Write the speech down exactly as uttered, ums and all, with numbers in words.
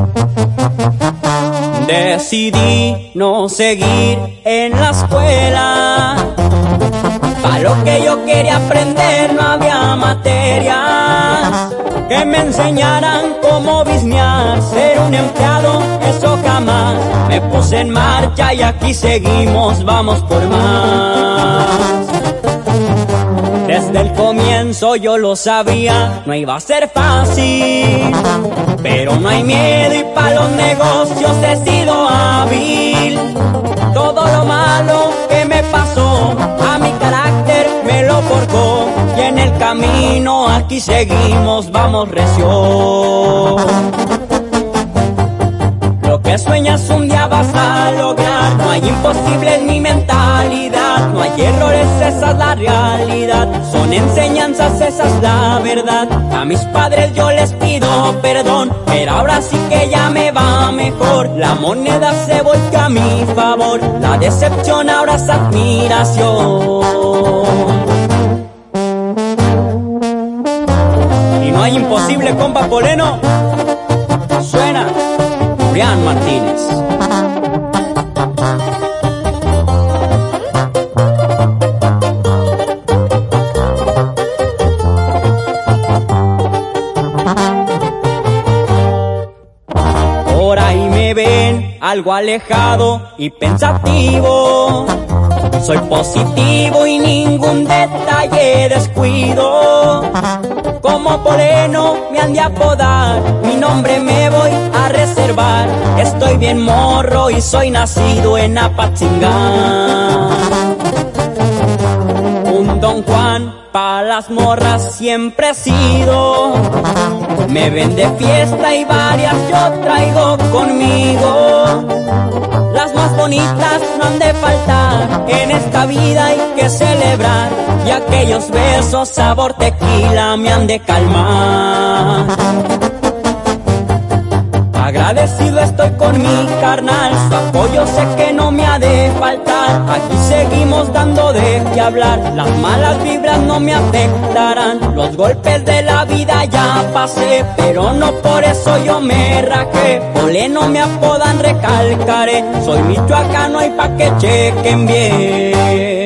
Decidí no seguir en la escuela. Para lo que yo quería aprender no había materias que me enseñaran cómo biznear, ser un empleado, eso jamás. Me puse en marcha y aquí seguimos, vamos por más. Desde el comienzo yo lo sabía, no iba a ser fácil, pero no hay miedo y para los negocios he sido hábil. Todo lo malo que me pasó, a mi carácter me lo forjó, y en el camino aquí seguimos, vamos recio. Lo que sueñas un día vas a lograr, no hay imposible en mi mentalidad, no hay errores, esa es la realidad, son enseñanzas, esa es la verdad. A mis padres yo les pido perdón, pero ahora sí que ya me va mejor, la moneda se volvió a mi favor, la decepción ahora es admiración. Y no hay imposible, compa Poleno. Suena Julián Martínez. Por ahí me ven algo alejado y pensativo, soy positivo y ningún detalle descuido. Como Poleno me han de apodar, mi nombre me voy a reservar. Estoy bien morro y soy nacido en Apatzingán. Un Don Juan pa' las morras siempre he sido, me ven de fiesta y varias yo traigo conmigo. Las más bonitas no han de faltar, en esta vida hay que celebrar, y aquellos besos sabor tequila me han de calmar. Agradecido estoy con mi carnal, su apoyo sé que no me ha de faltar. Aquí seguimos dando de qué hablar, las malas vibras no me afectarán. Los golpes de la vida ya pasé, pero no por eso yo me rajé. Poleno me apodan, recalcaré, soy michoacano y pa' que chequen bien.